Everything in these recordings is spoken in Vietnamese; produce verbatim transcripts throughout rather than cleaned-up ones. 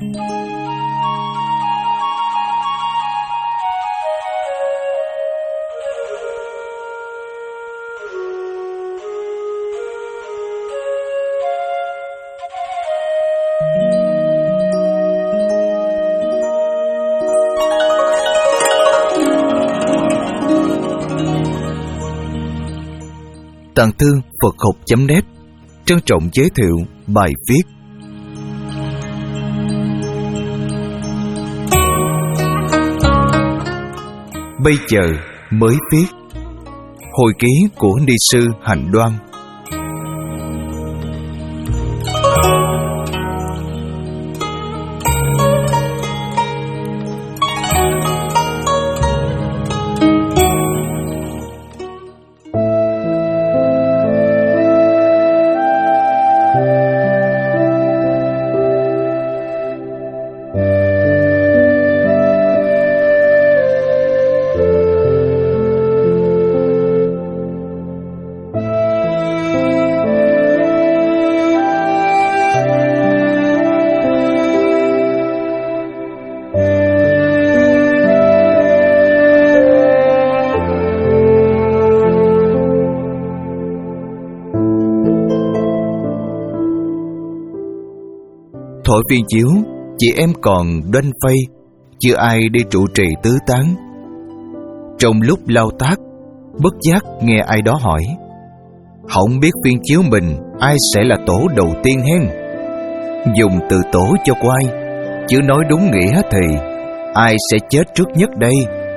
Tàng Thư Phật học chấm net trân trọng giới thiệu bài viết Bây giờ mới viết, hồi ký của ni sư Hạnh Đoan. Thổi viên chiếu, chị em còn đoanh phay, chưa ai đi trụ trì tứ tán. Trong lúc lao tác, bất giác nghe ai đó hỏi: không biết viên chiếu mình ai sẽ là tổ đầu tiên hen? Dùng từ tổ cho quay, chứ nói đúng nghĩa thì ai sẽ chết trước nhất đây?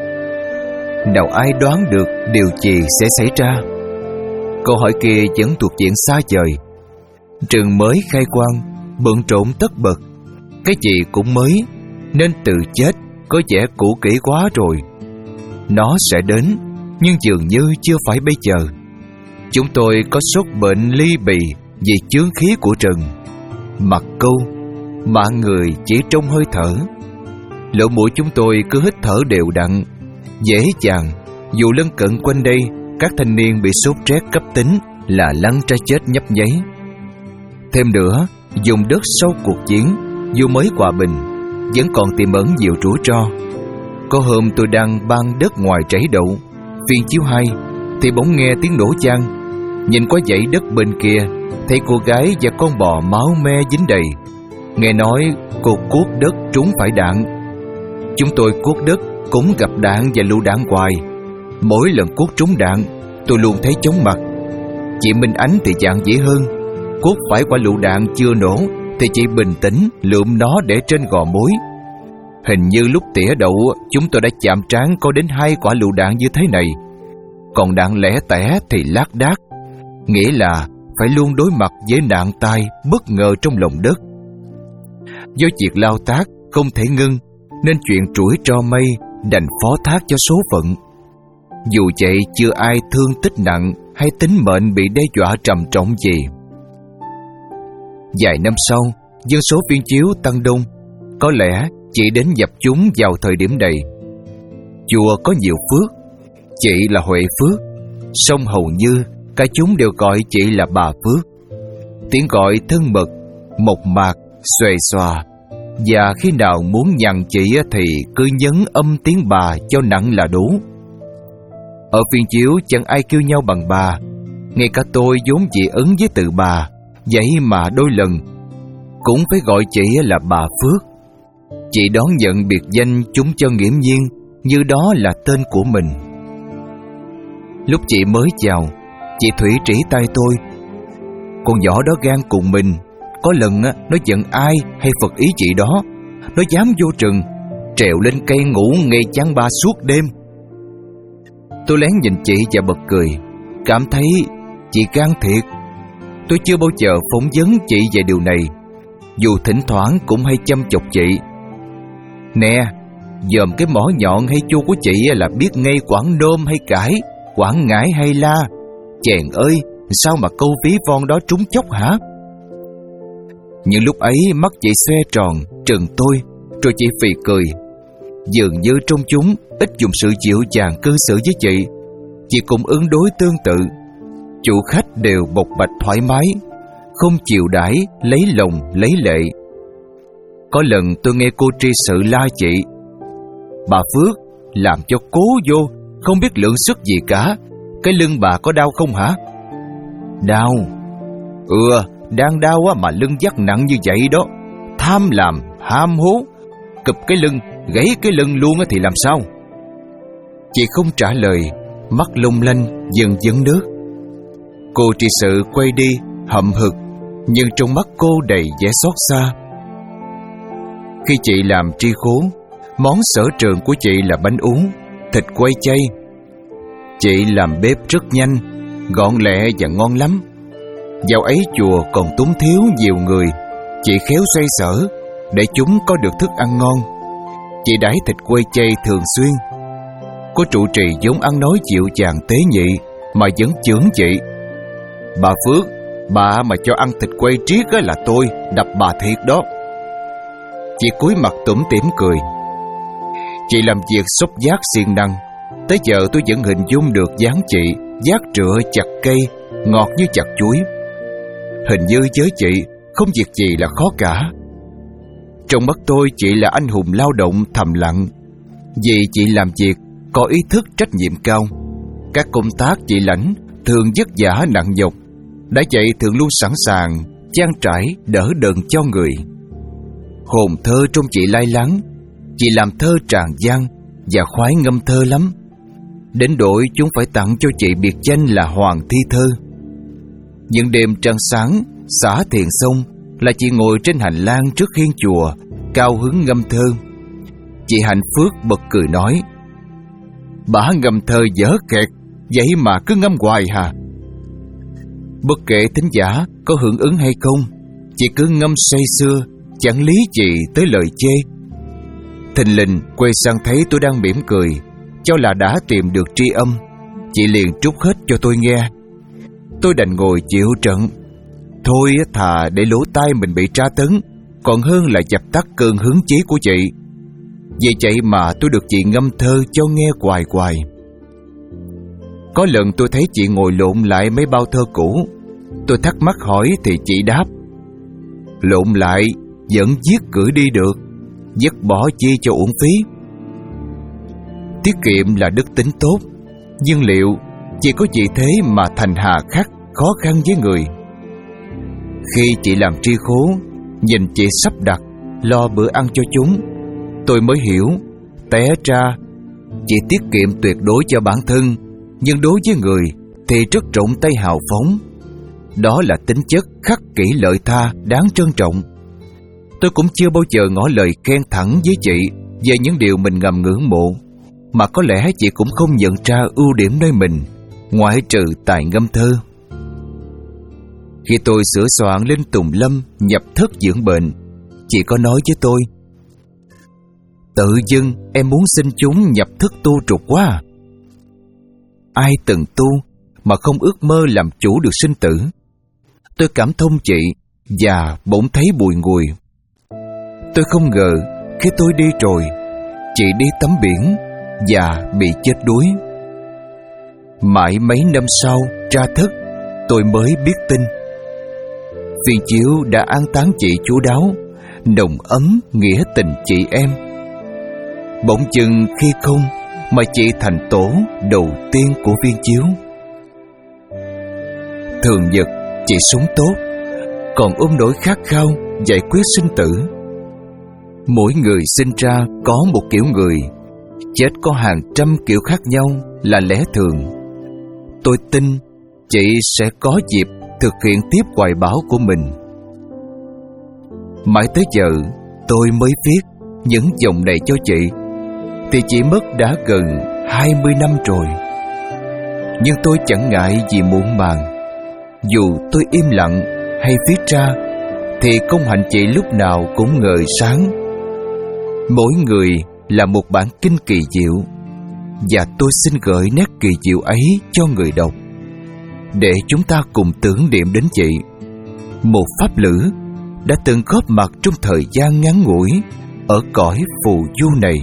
Nào ai đoán được điều gì sẽ xảy ra? Câu hỏi kia vẫn thuộc diện xa vời. Trường mới khai quang, bận rộn tất bật, cái gì cũng mới, nên từ chết có vẻ cũ kỹ quá rồi. Nó sẽ đến, nhưng dường như chưa phải bây giờ. Chúng tôi có sốt bệnh ly bì vì chướng khí của rừng, mặt câu, mạng người chỉ trong hơi thở. Lỗ mũi chúng tôi cứ hít thở đều đặn, dễ dàng. Dù lân cận quanh đây, các thanh niên bị sốt rét cấp tính là lăn ra chết nhấp nháy. Thêm nữa, dùng đất sau cuộc chiến, dù mới hòa bình, vẫn còn tiềm ẩn nhiều rủi ro. Có hôm tôi đang ban đất ngoài trảy đậu, viên chiếu hai, thì bỗng nghe tiếng nổ vang. Nhìn qua dãy đất bên kia, thấy cô gái và con bò máu me dính đầy. Nghe nói cô cuốc đất trúng phải đạn. Chúng tôi cuốc đất cũng gặp đạn và lựu đạn hoài. Mỗi lần cuốc trúng đạn, tôi luôn thấy chóng mặt. Chị Minh Ánh thì dạn dĩ hơn. Cuốc phải quả lựu đạn chưa nổ thì chị bình tĩnh lượm nó để trên gò mối. Hình như lúc tỉa đậu, chúng tôi đã chạm trán có đến hai quả lựu đạn như thế này. Còn đạn lẻ tẻ thì lác đác, nghĩa là phải luôn đối mặt với nạn tai bất ngờ trong lòng đất. Do việc lao tác không thể ngưng, nên chuyện trũi tro mây đành phó thác cho số phận. Dù vậy chưa ai thương tích nặng hay tính mệnh bị đe dọa trầm trọng gì. Vài năm sau, dân số viên chiếu tăng đông. Có lẽ chị đến dập chúng vào thời điểm này. Chùa có nhiều phước, chị là Huệ Phước, song hầu như cả chúng đều gọi chị là bà Phước. Tiếng gọi thân mật, mộc mạc, xuề xòa. Và khi nào muốn nhằn chị thì cứ nhấn âm tiếng bà cho nặng là đủ. Ở viên chiếu chẳng ai kêu nhau bằng bà. Ngay cả tôi vốn dị ứng với từ bà, vậy mà đôi lần cũng phải gọi chị là bà Phước. Chị đón nhận biệt danh chúng cho nghiễm nhiên, như đó là tên của mình. Lúc chị mới chào, chị Thủy chỉ tay tôi: con nhỏ đó gan cùng mình. Có lần nó giận ai hay phật ý chị đó, nó dám vô rừng, trèo lên cây ngủ ngay chán ba suốt đêm. Tôi lén nhìn chị và bật cười, cảm thấy chị gan thiệt. Tôi chưa bao giờ phỏng vấn chị về điều này, dù thỉnh thoảng cũng hay chăm chọc chị. Nè, dòm cái mỏ nhọn hay chu của chị là biết ngay Quảng nôm hay cải, Quảng ngãi hay la. Chèn ơi, sao mà câu ví von đó trúng chốc hả? Những lúc ấy mắt chị xoe tròn, trừng tôi, rồi chị phì cười. Dường như trong chúng ít dùng sự dịu dàng cư xử với chị. Chị cũng ứng đối tương tự. Chủ khách đều bộc bạch thoải mái, không chịu đãi, lấy lòng lấy lệ. Có lần tôi nghe cô tri sự la chị: "Bà Phước, làm cho cố vô, không biết lượng sức gì cả. Cái lưng bà có đau không hả?" "Đau." "Ừ, đang đau á mà lưng vác nặng như vậy đó. Tham làm, ham hố, cụp cái lưng, gãy cái lưng luôn thì làm sao?" Chị không trả lời, mắt long lanh dần dần nước. Cô tri sự quay đi hậm hực, nhưng trong mắt cô đầy vẻ xót xa. Khi chị làm tri khố, món sở trường của chị là bánh ú, thịt quay chay. Chị làm bếp rất nhanh, gọn lẹ và ngon lắm. Dạo ấy chùa còn túng thiếu nhiều người, chị khéo xoay sở để chúng có được thức ăn ngon. Chị đãi thịt quay chay thường xuyên. Cô trụ trì vốn ăn nói dịu dàng tế nhị mà vẫn chưởng chị: "Bà Phước, bà mà cho ăn thịt quay triết là tôi đập bà thiệt đó." Chị cúi mặt tủm tỉm cười. Chị làm việc xúc giác siêng năng. Tới giờ tôi vẫn hình dung được dáng chị vác trựa chặt cây, ngọt như chặt chuối. Hình như với chị không việc gì là khó cả. Trong mắt tôi, chị là anh hùng lao động thầm lặng. Vì chị làm việc có ý thức trách nhiệm cao. Các công tác chị lãnh thường vất vả nặng nhọc, đã vậy thường luôn sẵn sàng trang trải đỡ đần cho người. Hồn thơ trong chị lai láng. Chị làm thơ tràn gian và khoái ngâm thơ lắm, đến độ chúng phải tặng cho chị biệt danh là Hoàng Thi Thơ. Những đêm trăng sáng, xã thiền xong là chị ngồi trên hành lang trước hiên chùa, cao hứng ngâm thơ. Chị Hạnh Phước bật cười nói: "Bả ngâm thơ dở kẹt, vậy mà cứ ngâm hoài hả?" Bất kể thính giả có hưởng ứng hay không, chị cứ ngâm say sưa, chẳng lý chị tới lời chê. Thình lình quay sang thấy tôi đang mỉm cười, cho là đã tìm được tri âm. Chị liền trút hết cho tôi nghe. Tôi đành ngồi chịu trận. Thôi thà để lỗ tai mình bị tra tấn, còn hơn là dập tắt cơn hứng chí của chị. Vì vậy mà tôi được chị ngâm thơ cho nghe hoài hoài. Có lần tôi thấy chị ngồi lộn lại mấy bao thơ cũ. Tôi thắc mắc hỏi thì chị đáp: "Lộn lại vẫn viết gửi đi được, dứt bỏ chi cho uổng phí." Tiết kiệm là đức tính tốt, nhưng liệu chỉ có chị thế mà thành hà khắc, khó khăn với người? Khi chị làm tri khố, nhìn chị sắp đặt lo bữa ăn cho chúng, tôi mới hiểu té ra chị tiết kiệm tuyệt đối cho bản thân, nhưng đối với người thì rất rộng tay hào phóng. Đó là tính chất khắc kỷ lợi tha đáng trân trọng. Tôi cũng chưa bao giờ ngỏ lời khen thẳng với chị về những điều mình ngầm ngưỡng mộ, mà có lẽ chị cũng không nhận ra ưu điểm nơi mình, ngoại trừ tài ngâm thơ. Khi tôi sửa soạn lên Tùng Lâm nhập thất dưỡng bệnh, chị có nói với tôi: "Tự dưng em muốn xin chúng nhập thức tu trục quá à." Ai từng tu mà không ước mơ làm chủ được sinh tử? Tôi cảm thông chị và bỗng thấy bùi ngùi. Tôi không ngờ khi tôi đi rồi, chị đi tắm biển và bị chết đuối. Mãi mấy năm sau ra thất, tôi mới biết tin. Viên chiếu đã an táng chị chu đáo, nồng ấm nghĩa tình chị em. Bỗng chừng khi không mà chị thành tổ đầu tiên của viên chiếu. Thường nhật chị sống tốt, còn ôm nỗi khát khao giải quyết sinh tử. Mỗi người sinh ra có một kiểu người, chết có hàng trăm kiểu khác nhau là lẽ thường. Tôi tin chị sẽ có dịp thực hiện tiếp hoài bão của mình. Mãi tới giờ tôi mới viết những dòng này cho chị, thì chị mất đã gần hai mươi năm rồi. Nhưng tôi chẳng ngại gì muộn màng. Dù tôi im lặng hay viết ra, thì công hạnh chị lúc nào cũng ngời sáng. Mỗi người là một bản kinh kỳ diệu, và tôi xin gửi nét kỳ diệu ấy cho người đọc, để chúng ta cùng tưởng niệm đến chị, một pháp lữ đã từng góp mặt trong thời gian ngắn ngủi ở cõi phù du này.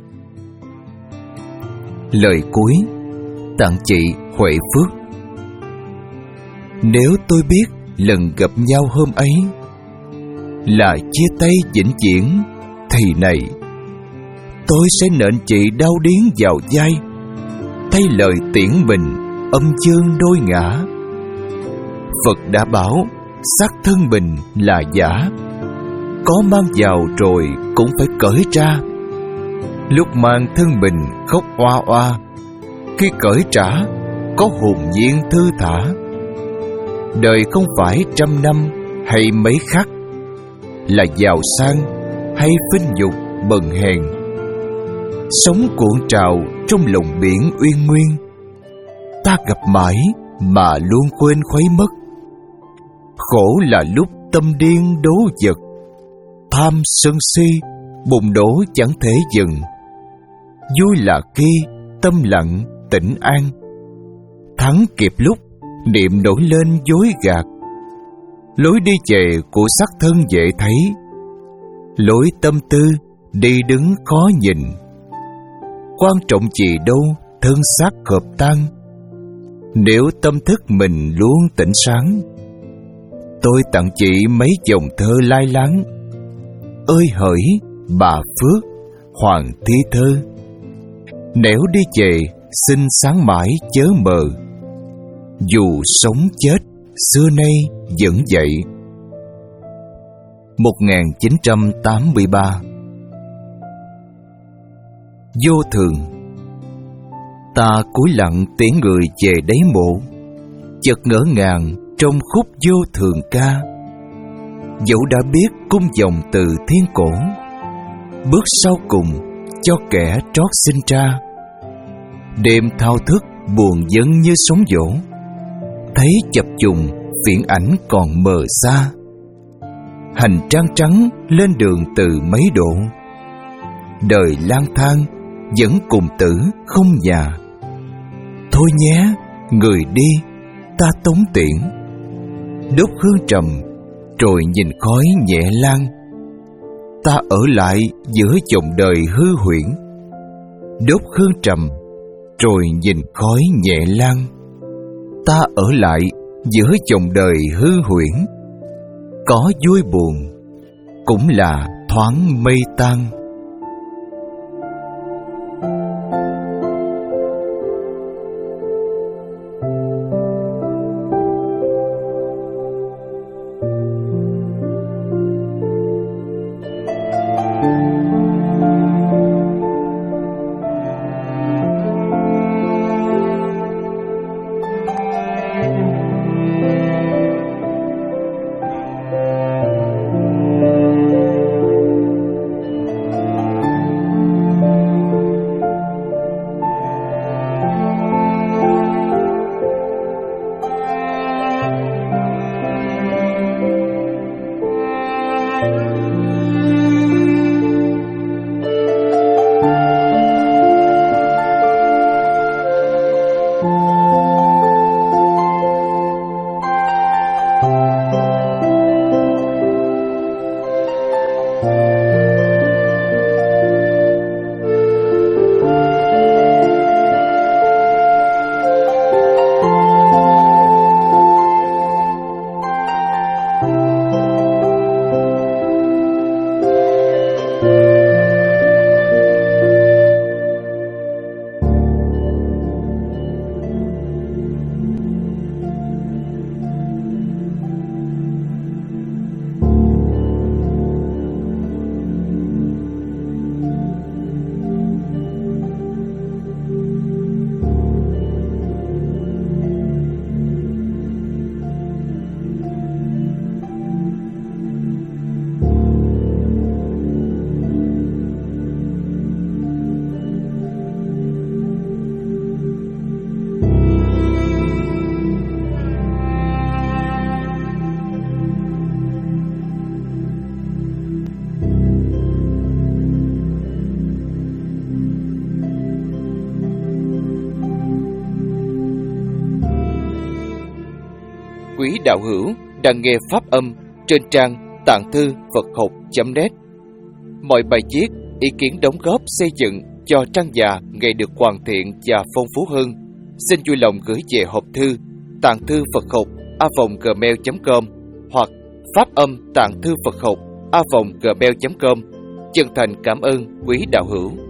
Lời cuối tặng chị Huệ Phước. Nếu tôi biết lần gặp nhau hôm ấy, là chia tay vĩnh viễn, thì này, tôi sẽ nện chị đau điếng vào vai, thay lời tiễn mình âm dương đôi ngã. Phật đã bảo xác thân mình là giả, có mang vào rồi cũng phải cởi ra. Lúc mang thân mình khóc oa oa, khi cởi trả có hồn nhiên thư thả. Đời không phải trăm năm hay mấy khắc, là giàu sang hay vinh nhục bần hèn. Sống cuộn trào trong lòng biển uyên nguyên, ta gặp mãi mà luôn quên khuấy mất. Khổ là lúc tâm điên đố vật, tham sân si bùng đổ chẳng thể dừng. Vui là khi tâm lặng tĩnh an, thắng kịp lúc niệm nổi lên dối gạt. Lối đi về của xác thân dễ thấy, lối tâm tư đi đứng khó nhìn. Quan trọng gì đâu thân xác hợp tan, nếu tâm thức mình luôn tỉnh sáng. Tôi tặng chị mấy dòng thơ lai láng: ơi hỡi bà Phước, Hoàng Thi Thơ, nẻo đi về xin sáng mãi chớ mờ. Dù sống chết xưa nay vẫn vậy. một nghìn chín trăm tám mươi ba. Vô thường. Ta cúi lặng tiễn người về đáy mộ, chợt ngỡ ngàng trong khúc vô thường ca. Dẫu đã biết cung dòng từ thiên cổ, bước sau cùng cho kẻ trót sinh ra. Đêm thao thức buồn dấn như sóng vỗ, thấy chập trùng viễn ảnh còn mờ xa. Hành trang trắng lên đường từ mấy độ, đời lang thang vẫn cùng tử không nhà. Thôi nhé, người đi ta tống tiễn, đốt hương trầm rồi nhìn khói nhẹ lan. Ta ở lại giữa dòng đời hư huyễn, đốt hương trầm rồi nhìn khói nhẹ lan. Ta ở lại giữa dòng đời hư huyễn, có vui buồn cũng là thoáng mây tan. Quý đạo hữu đang nghe pháp âm trên trang tạng thư Phật học chấm net. Mọi bài viết, ý kiến đóng góp xây dựng cho trang già ngày được hoàn thiện và phong phú hơn, xin vui lòng gửi về hộp thư tạng thư Phật học a vòng gmail chấm com hoặc pháp âm tạng thư Phật học a vòng gmail chấm com. Chân thành cảm ơn quý đạo hữu.